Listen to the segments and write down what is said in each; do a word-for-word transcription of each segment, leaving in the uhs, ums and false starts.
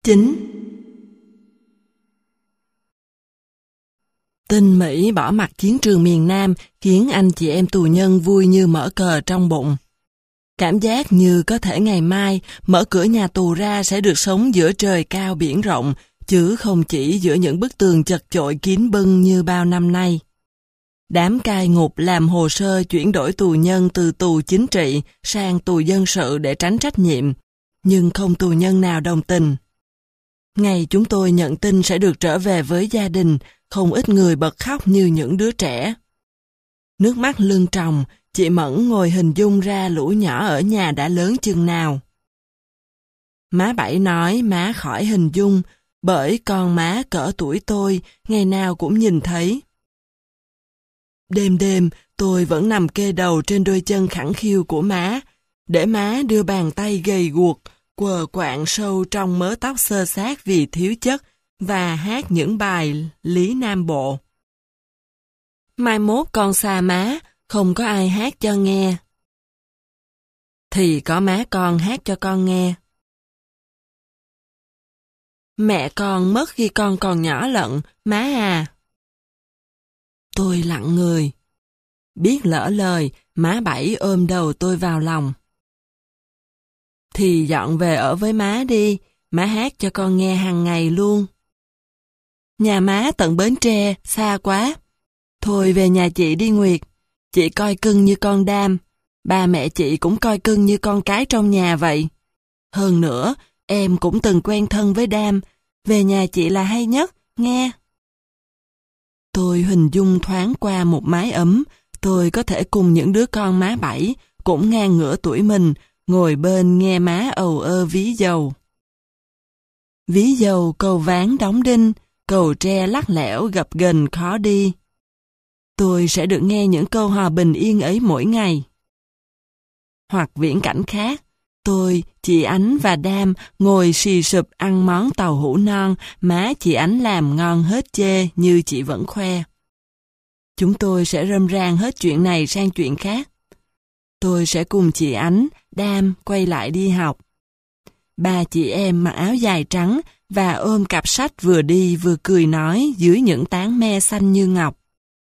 Chín. Tin Mỹ bỏ mặt chiến trường miền Nam khiến anh chị em tù nhân vui như mở cờ trong bụng. Cảm giác như có thể ngày mai mở cửa nhà tù ra sẽ được sống giữa trời cao biển rộng, chứ không chỉ giữa những bức tường chật chội kín bưng như bao năm nay. Đám cai ngục làm hồ sơ chuyển đổi tù nhân từ tù chính trị sang tù dân sự để tránh trách nhiệm, nhưng không tù nhân nào đồng tình. Ngày chúng tôi nhận tin sẽ được trở về với gia đình, không ít người bật khóc như những đứa trẻ. Nước mắt lưng tròng, chị Mẫn ngồi hình dung ra lũ nhỏ ở nhà đã lớn chừng nào. Má Bảy nói má khỏi hình dung, bởi con má cỡ tuổi tôi, ngày nào cũng nhìn thấy. Đêm đêm, tôi vẫn nằm kê đầu trên đôi chân khẳng khiu của má, để má đưa bàn tay gầy guộc, quờ quạng sâu trong mớ tóc xơ xác vì thiếu chất, và hát những bài Lý Nam Bộ. Mai mốt con xa má, không có ai hát cho nghe. Thì có má con hát cho con nghe. Mẹ con mất khi con còn nhỏ lận, má à. Tôi lặng người. Biết lỡ lời, má Bảy ôm đầu tôi vào lòng. Thì dọn về ở với má đi, má hát cho con nghe hàng ngày luôn. Nhà má tận Bến Tre, xa quá. Thôi về nhà chị đi Nguyệt, chị coi cưng như con Đam, ba mẹ chị cũng coi cưng như con cái trong nhà vậy. Hơn nữa, em cũng từng quen thân với Đam, về nhà chị là hay nhất, nghe. Tôi hình dung thoáng qua một mái ấm, tôi có thể cùng những đứa con má Bảy, cũng ngang ngửa tuổi mình, ngồi bên nghe má ầu ơ ví dầu. Ví dầu cầu ván đóng đinh, cầu tre lắc lẻo gập ghềnh khó đi. Tôi sẽ được nghe những câu hò bình yên ấy mỗi ngày. Hoặc viễn cảnh khác, tôi, chị Ánh và Đam ngồi xì sụp ăn món tàu hũ non má chị Ánh làm ngon hết chê như chị vẫn khoe. Chúng tôi sẽ râm ran hết chuyện này sang chuyện khác. Tôi sẽ cùng chị Ánh, Đam quay lại đi học. Ba chị em mặc áo dài trắng và ôm cặp sách vừa đi vừa cười nói dưới những tán me xanh như ngọc.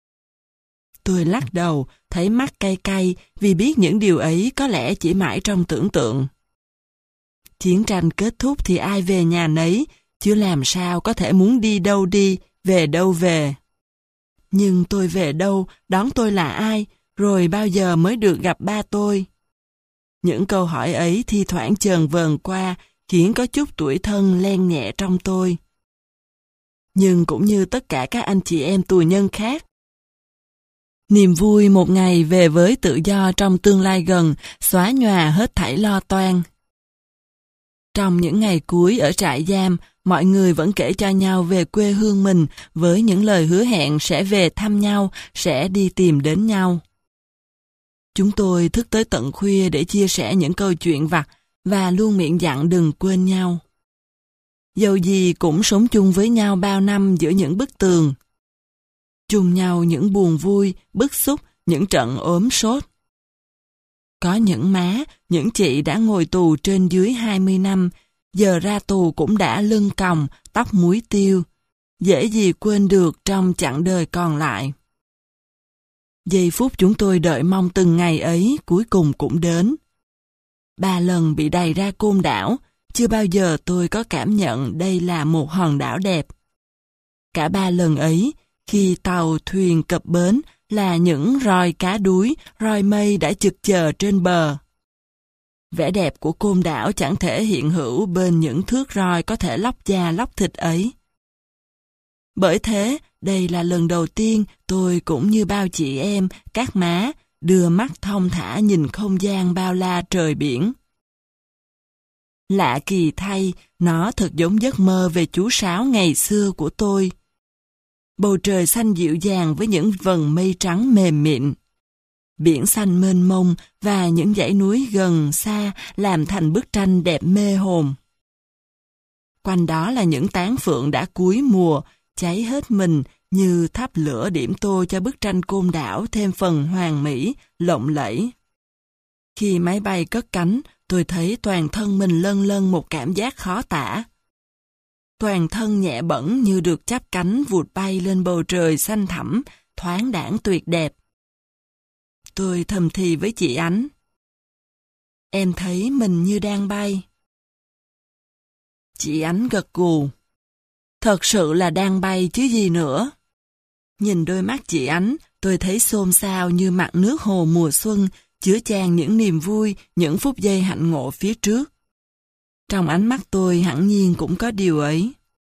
Tôi lắc đầu, thấy mắt cay cay vì biết những điều ấy có lẽ chỉ mãi trong tưởng tượng. Chiến tranh kết thúc thì ai về nhà nấy, chứ làm sao có thể muốn đi đâu đi, về đâu về. Nhưng tôi về đâu, đón tôi là ai, rồi bao giờ mới được gặp ba tôi? Những câu hỏi ấy thi thoảng chờn vờn qua, khiến có chút tủi thân len nhẹ trong tôi. Nhưng cũng như tất cả các anh chị em tù nhân khác, niềm vui một ngày về với tự do trong tương lai gần xóa nhòa hết thảy lo toan. Trong những ngày cuối ở trại giam, mọi người vẫn kể cho nhau về quê hương mình với những lời hứa hẹn sẽ về thăm nhau, sẽ đi tìm đến nhau. Chúng tôi thức tới tận khuya để chia sẻ những câu chuyện vặt và luôn miệng dặn đừng quên nhau. Dầu gì cũng sống chung với nhau bao năm giữa những bức tường. Chung nhau những buồn vui, bức xúc, những trận ốm sốt. Có những má, những chị đã ngồi tù trên dưới hai mươi năm, giờ ra tù cũng đã lưng còng, tóc muối tiêu. Dễ gì quên được trong chặng đời còn lại. Giây phút chúng tôi đợi mong từng ngày ấy cuối cùng cũng đến. Ba lần bị đày ra Côn Đảo, chưa bao giờ tôi có cảm nhận đây là một hòn đảo đẹp. Cả ba lần ấy, khi tàu thuyền cập bến là những roi cá đuối, roi mây đã chực chờ trên bờ. Vẻ đẹp của Côn Đảo chẳng thể hiện hữu bên những thước roi có thể lóc da lóc thịt ấy. Bởi thế, đây là lần đầu tiên tôi cũng như bao chị em, các má, đưa mắt thong thả nhìn không gian bao la trời biển. Lạ kỳ thay, nó thật giống giấc mơ về chú Sáu ngày xưa của tôi. Bầu trời xanh dịu dàng với những vầng mây trắng mềm mịn. Biển xanh mênh mông và những dãy núi gần xa làm thành bức tranh đẹp mê hồn. Quanh đó là những tán phượng đã cuối mùa, cháy hết mình như thắp lửa điểm tô cho bức tranh Côn Đảo thêm phần hoàn mỹ, lộng lẫy. Khi máy bay cất cánh, tôi thấy toàn thân mình lân lân một cảm giác khó tả. Toàn thân nhẹ bẫng như được chắp cánh vụt bay lên bầu trời xanh thẳm, thoáng đãng tuyệt đẹp. Tôi thầm thì với chị Ánh. Em thấy mình như đang bay. Chị Ánh gật gù. Thật sự là đang bay chứ gì nữa. Nhìn đôi mắt chị Ánh, tôi thấy xôn xao như mặt nước hồ mùa xuân, chứa chan những niềm vui, những phút giây hạnh ngộ phía trước. Trong ánh mắt tôi hẳn nhiên cũng có điều ấy.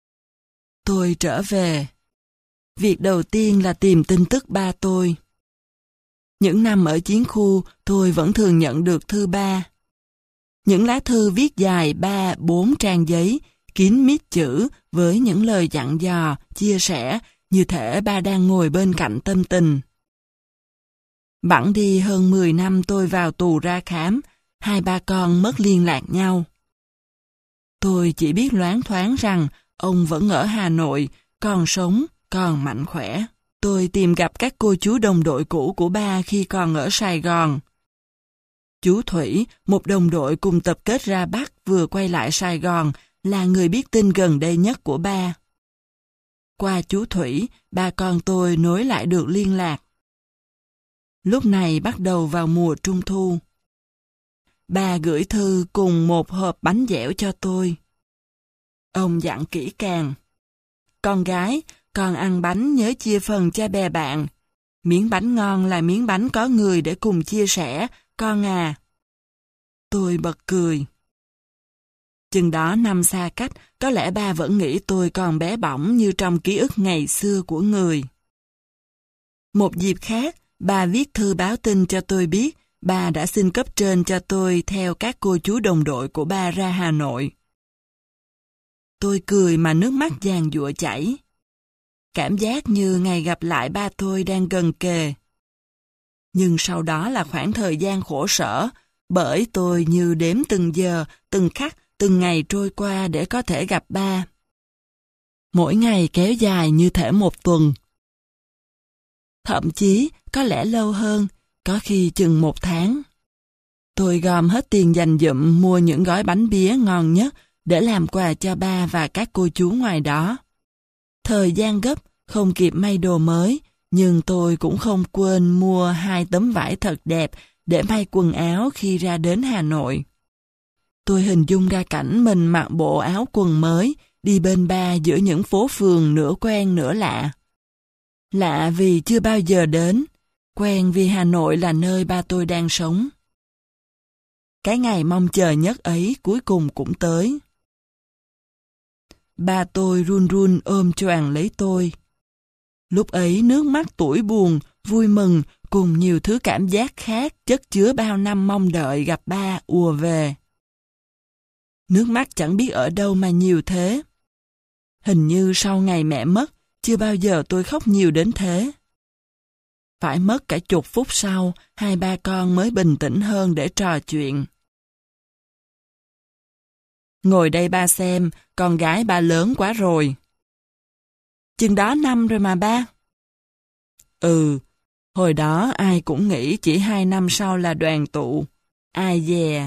Tôi trở về. Việc đầu tiên là tìm tin tức ba tôi. Những năm ở chiến khu, tôi vẫn thường nhận được thư ba. Những lá thư viết dài ba, bốn trang giấy, kín mít chữ với những lời dặn dò, chia sẻ, như thể ba đang ngồi bên cạnh tâm tình. Bẵng đi hơn mười năm tôi vào tù ra khám, hai ba con mất liên lạc nhau. Tôi chỉ biết loáng thoáng rằng ông vẫn ở Hà Nội, còn sống, còn mạnh khỏe. Tôi tìm gặp các cô chú đồng đội cũ của ba khi còn ở Sài Gòn. Chú Thủy, một đồng đội cùng tập kết ra Bắc vừa quay lại Sài Gòn, là người biết tin gần đây nhất của ba. Qua chú Thủy, ba con tôi nối lại được liên lạc. Lúc này bắt đầu vào mùa trung thu. Ba gửi thư cùng một hộp bánh dẻo cho tôi. Ông dặn kỹ càng. Con gái, con ăn bánh nhớ chia phần cho bè bạn. Miếng bánh ngon là miếng bánh có người để cùng chia sẻ, con à. Tôi bật cười. Chừng đó năm xa cách, có lẽ ba vẫn nghĩ tôi còn bé bỏng như trong ký ức ngày xưa của người. Một dịp khác, ba viết thư báo tin cho tôi biết ba đã xin cấp trên cho tôi theo các cô chú đồng đội của ba ra Hà Nội. Tôi cười mà nước mắt giàn giụa chảy. Cảm giác như ngày gặp lại ba tôi đang gần kề. Nhưng sau đó là khoảng thời gian khổ sở, bởi tôi như đếm từng giờ, từng khắc, từng ngày trôi qua để có thể gặp ba. Mỗi ngày kéo dài như thể một tuần. Thậm chí, có lẽ lâu hơn, có khi chừng một tháng. Tôi gom hết tiền dành dụm mua những gói bánh bía ngon nhất để làm quà cho ba và các cô chú ngoài đó. Thời gian gấp, không kịp may đồ mới, nhưng tôi cũng không quên mua hai tấm vải thật đẹp để may quần áo khi ra đến Hà Nội. Tôi hình dung ra cảnh mình mặc bộ áo quần mới, đi bên ba giữa những phố phường nửa quen nửa lạ. Lạ vì chưa bao giờ đến, quen vì Hà Nội là nơi ba tôi đang sống. Cái ngày mong chờ nhất ấy cuối cùng cũng tới. Ba tôi run run ôm choàng lấy tôi. Lúc ấy nước mắt tủi buồn, vui mừng cùng nhiều thứ cảm giác khác chất chứa bao năm mong đợi gặp ba ùa về. Nước mắt chẳng biết ở đâu mà nhiều thế. Hình như sau ngày mẹ mất, chưa bao giờ tôi khóc nhiều đến thế. Phải mất cả chục phút sau, hai ba con mới bình tĩnh hơn để trò chuyện. Ngồi đây ba xem, con gái ba lớn quá rồi. Chừng đó năm rồi mà ba. Ừ, hồi đó ai cũng nghĩ chỉ hai năm sau là đoàn tụ. Ai dè.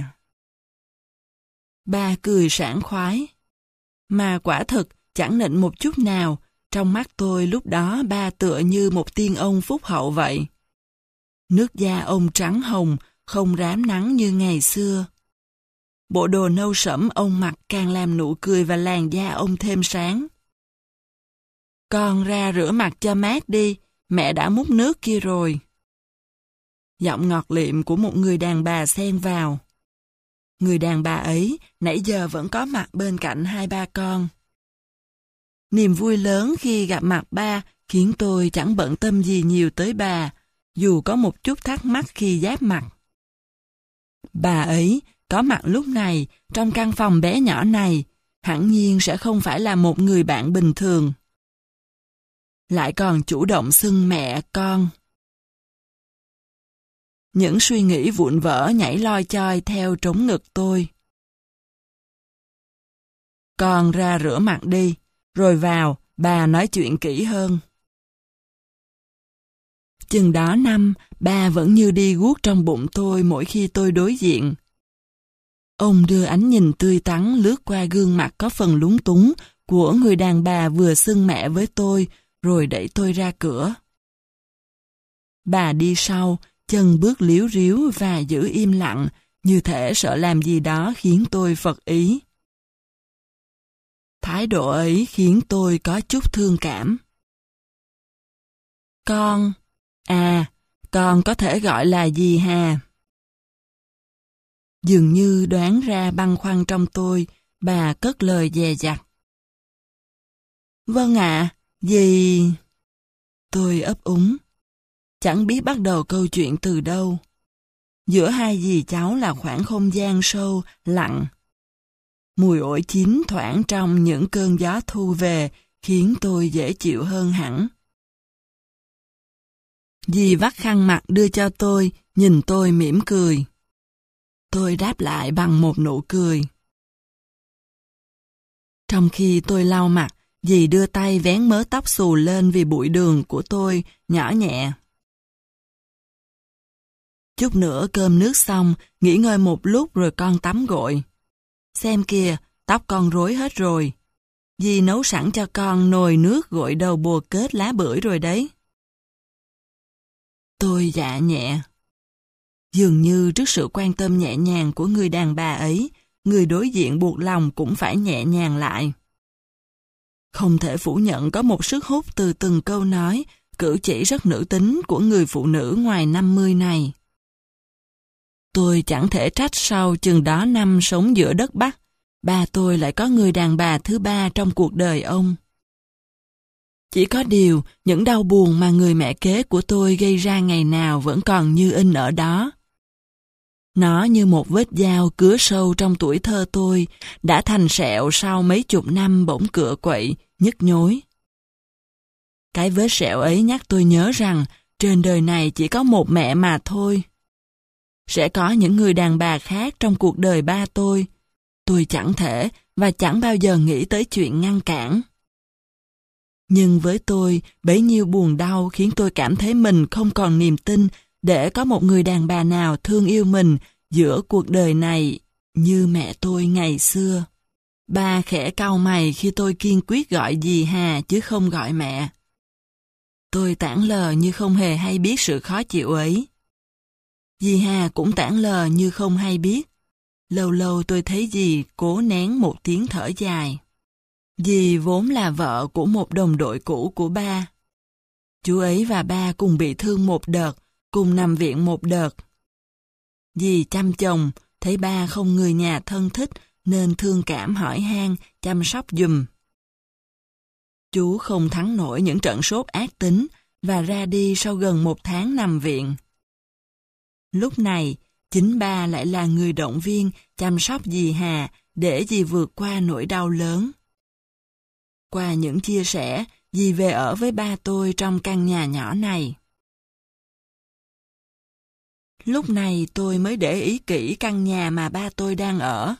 Ba cười sảng khoái. Mà quả thực chẳng nịnh một chút nào, trong mắt tôi lúc đó ba tựa như một tiên ông phúc hậu vậy. Nước da ông trắng hồng, không rám nắng như ngày xưa. Bộ đồ nâu sẫm ông mặc càng làm nụ cười và làn da ông thêm sáng. Con ra rửa mặt cho mát đi, mẹ đã múc nước kia rồi. Giọng ngọt liệm của một người đàn bà xen vào. Người đàn bà ấy nãy giờ vẫn có mặt bên cạnh hai ba con. Niềm vui lớn khi gặp mặt ba khiến tôi chẳng bận tâm gì nhiều tới bà, dù có một chút thắc mắc khi giáp mặt. Bà ấy có mặt lúc này trong căn phòng bé nhỏ này, hẳn nhiên sẽ không phải là một người bạn bình thường. Lại còn chủ động xưng mẹ con. Những suy nghĩ vụn vỡ nhảy loi choi theo trống ngực tôi. Con ra rửa mặt đi, rồi vào, bà nói chuyện kỹ hơn. Chừng đó năm, ba vẫn như đi guốc trong bụng tôi mỗi khi tôi đối diện. Ông đưa ánh nhìn tươi tắn lướt qua gương mặt có phần lúng túng của người đàn bà vừa xưng mẹ với tôi, rồi đẩy tôi ra cửa. Bà đi sau, chân bước líu ríu và giữ im lặng, như thể sợ làm gì đó khiến tôi phật ý. Thái độ ấy khiến tôi có chút thương cảm. Con, à, con có thể gọi là dì Hà. Dường như đoán ra băn khoăn trong tôi, bà cất lời dè dặt. Vâng ạ, à, dì... Tôi ấp úng. Chẳng biết bắt đầu câu chuyện từ đâu. Giữa hai dì cháu là khoảng không gian sâu, lặng. Mùi ổi chín thoảng trong những cơn gió thu về khiến tôi dễ chịu hơn hẳn. Dì vắt khăn mặt đưa cho tôi, nhìn tôi mỉm cười. Tôi đáp lại bằng một nụ cười. Trong khi tôi lau mặt, dì đưa tay vén mớ tóc xù lên vì bụi đường của tôi, nhỏ nhẹ. Chút nữa cơm nước xong, nghỉ ngơi một lúc rồi con tắm gội. Xem kìa, tóc con rối hết rồi. Dì nấu sẵn cho con nồi nước gội đầu bồ kết lá bưởi rồi đấy. Tôi dạ nhẹ. Dường như trước sự quan tâm nhẹ nhàng của người đàn bà ấy, người đối diện buộc lòng cũng phải nhẹ nhàng lại. Không thể phủ nhận có một sức hút từ từng câu nói, cử chỉ rất nữ tính của người phụ nữ ngoài năm mươi này. Tôi chẳng thể trách sau chừng đó năm sống giữa đất Bắc, ba tôi lại có người đàn bà thứ ba trong cuộc đời ông. Chỉ có điều, những đau buồn mà người mẹ kế của tôi gây ra ngày nào vẫn còn như in ở đó. Nó như một vết dao cứa sâu trong tuổi thơ tôi, đã thành sẹo sau mấy chục năm bỗng cựa quậy, nhức nhối. Cái vết sẹo ấy nhắc tôi nhớ rằng trên đời này chỉ có một mẹ mà thôi. Sẽ có những người đàn bà khác trong cuộc đời ba tôi. Tôi chẳng thể và chẳng bao giờ nghĩ tới chuyện ngăn cản. Nhưng với tôi, bấy nhiêu buồn đau khiến tôi cảm thấy mình không còn niềm tin để có một người đàn bà nào thương yêu mình giữa cuộc đời này như mẹ tôi ngày xưa. Ba khẽ cau mày khi tôi kiên quyết gọi dì Hà chứ không gọi mẹ. Tôi tản lờ như không hề hay biết sự khó chịu ấy. Dì Hà cũng tản lờ như không hay biết. Lâu lâu tôi thấy dì cố nén một tiếng thở dài. Dì vốn là vợ của một đồng đội cũ của ba. Chú ấy và ba cùng bị thương một đợt, cùng nằm viện một đợt. Dì chăm chồng, thấy ba không người nhà thân thích nên thương cảm hỏi han, chăm sóc giùm. Chú không thắng nổi những trận sốt ác tính và ra đi sau gần một tháng nằm viện. Lúc này, chính ba lại là người động viên chăm sóc dì Hà để dì vượt qua nỗi đau lớn. Qua những chia sẻ, dì về ở với ba tôi trong căn nhà nhỏ này. Lúc này tôi mới để ý kỹ căn nhà mà ba tôi đang ở.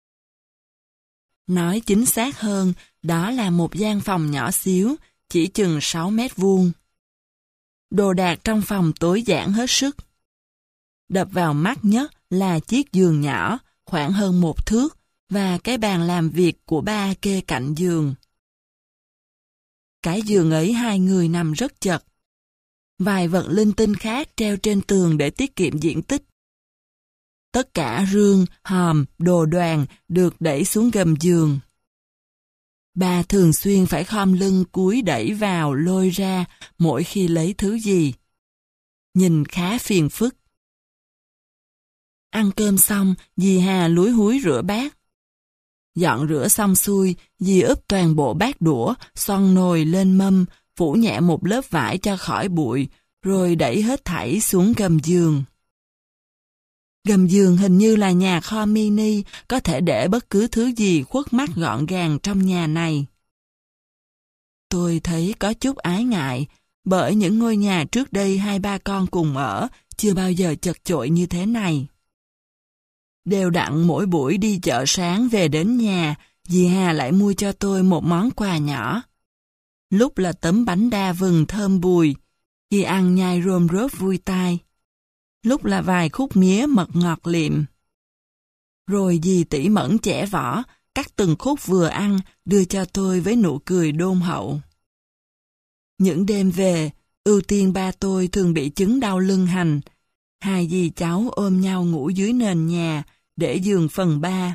Nói chính xác hơn, đó là một gian phòng nhỏ xíu, chỉ chừng sáu mét vuông. Đồ đạc trong phòng tối giản hết sức. Đập vào mắt nhất là chiếc giường nhỏ, khoảng hơn một thước, và cái bàn làm việc của ba kê cạnh giường. Cái giường ấy hai người nằm rất chật. Vài vật linh tinh khác treo trên tường để tiết kiệm diện tích. Tất cả rương, hòm, đồ đoàn được đẩy xuống gầm giường. Ba thường xuyên phải khom lưng cúi đẩy vào lôi ra mỗi khi lấy thứ gì. Nhìn khá phiền phức. Ăn cơm xong, dì Hà lúi húi rửa bát. Dọn rửa xong xuôi, dì úp toàn bộ bát đũa, xoong nồi lên mâm, phủ nhẹ một lớp vải cho khỏi bụi, rồi đẩy hết thảy xuống gầm giường. Gầm giường hình như là nhà kho mini, có thể để bất cứ thứ gì khuất mắt gọn gàng trong nhà này. Tôi thấy có chút ái ngại, bởi những ngôi nhà trước đây hai ba con cùng ở, chưa bao giờ chật chội như thế này. Đều đặn mỗi buổi đi chợ sáng về đến nhà, dì Hà lại mua cho tôi một món quà nhỏ. Lúc là tấm bánh đa vừng thơm bùi, khi ăn nhai rôm rớp vui tai. Lúc là vài khúc mía mật ngọt liệm. Rồi dì tỉ mẩn chẻ vỏ, cắt từng khúc vừa ăn, đưa cho tôi với nụ cười đôn hậu. Những đêm về, ưu tiên ba tôi thường bị chứng đau lưng hành. Hai dì cháu ôm nhau ngủ dưới nền nhà, để giường phần ba.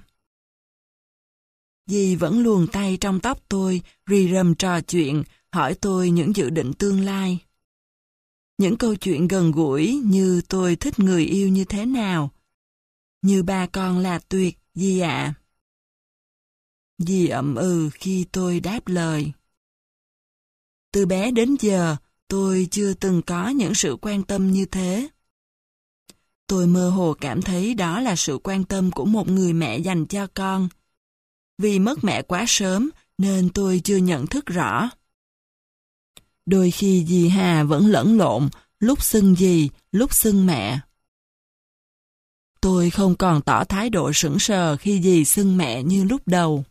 Dì vẫn luồn tay trong tóc tôi, rì rầm trò chuyện, hỏi tôi những dự định tương lai. Những câu chuyện gần gũi như tôi thích người yêu như thế nào. Như ba con là tuyệt, dì ạ. Dì ậm ừ khi tôi đáp lời. Từ bé đến giờ, tôi chưa từng có những sự quan tâm như thế. Tôi mơ hồ cảm thấy đó là sự quan tâm của một người mẹ dành cho con. Vì mất mẹ quá sớm nên tôi chưa nhận thức rõ. Đôi khi dì Hà vẫn lẫn lộn, lúc xưng dì, lúc xưng mẹ. Tôi không còn tỏ thái độ sững sờ khi dì xưng mẹ như lúc đầu.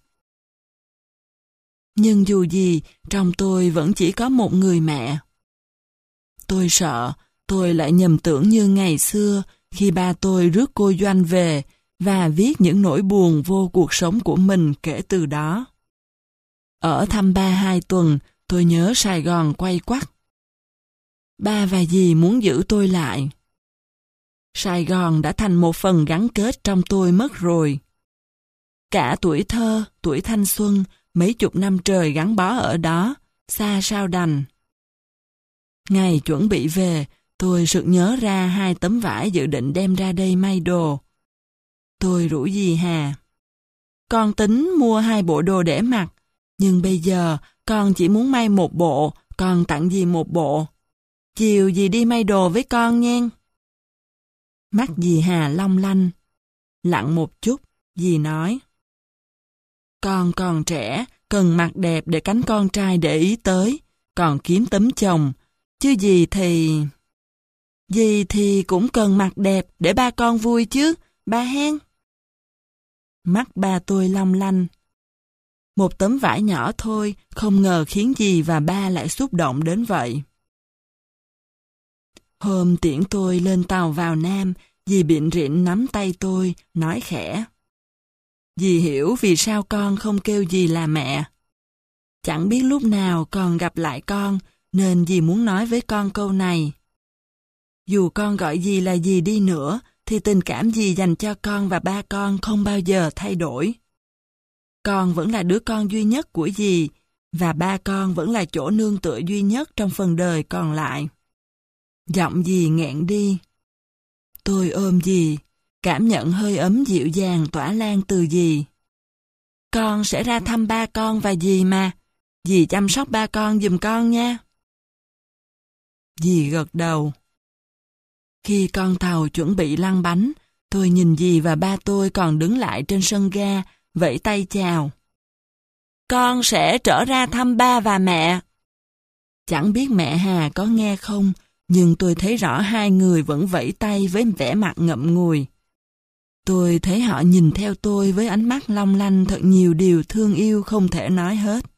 Nhưng dù gì, trong tôi vẫn chỉ có một người mẹ. Tôi sợ, tôi lại nhầm tưởng như ngày xưa khi ba tôi rước cô Doanh về và viết những nỗi buồn vô cuộc sống của mình kể từ đó. Ở thăm ba hai tuần, tôi nhớ Sài Gòn quay quắt. Ba và dì muốn giữ tôi lại. Sài Gòn đã thành một phần gắn kết trong tôi mất rồi. Cả tuổi thơ, tuổi thanh xuân, mấy chục năm trời gắn bó ở đó, xa sao đành. Ngày chuẩn bị về, tôi sực nhớ ra hai tấm vải dự định đem ra đây may đồ. Tôi rủ dì Hà. Con tính mua hai bộ đồ để mặc, nhưng bây giờ con chỉ muốn may một bộ, con tặng dì một bộ. Chiều dì đi may đồ với con nha. Mắt dì Hà long lanh. Lặng một chút, dì nói. Con còn trẻ, cần mặc đẹp để cánh con trai để ý tới, còn kiếm tấm chồng. Chứ dì thì... Dì thì cũng cần mặc đẹp để ba con vui chứ, ba hen. Mắt ba tôi long lanh. Một tấm vải nhỏ thôi, không ngờ khiến dì và ba lại xúc động đến vậy. Hôm tiễn tôi lên tàu vào Nam, dì bịn rịn nắm tay tôi, nói khẽ. Dì hiểu vì sao con không kêu dì là mẹ. Chẳng biết lúc nào còn gặp lại con, nên dì muốn nói với con câu này. Dù con gọi dì là dì đi nữa, thì tình cảm dì dành cho con và ba con không bao giờ thay đổi. Con vẫn là đứa con duy nhất của dì, và ba con vẫn là chỗ nương tựa duy nhất trong phần đời còn lại. Giọng dì nghẹn đi. Tôi ôm dì, cảm nhận hơi ấm dịu dàng tỏa lan từ dì. Con sẽ ra thăm ba con và dì mà. Dì chăm sóc ba con giùm con nha. Dì gật đầu. Khi con tàu chuẩn bị lăn bánh, tôi nhìn dì và ba tôi còn đứng lại trên sân ga, vẫy tay chào. Con sẽ trở ra thăm ba và mẹ. Chẳng biết mẹ Hà có nghe không, nhưng tôi thấy rõ hai người vẫn vẫy tay với vẻ mặt ngậm ngùi. Tôi thấy họ nhìn theo tôi với ánh mắt long lanh thật nhiều điều thương yêu không thể nói hết.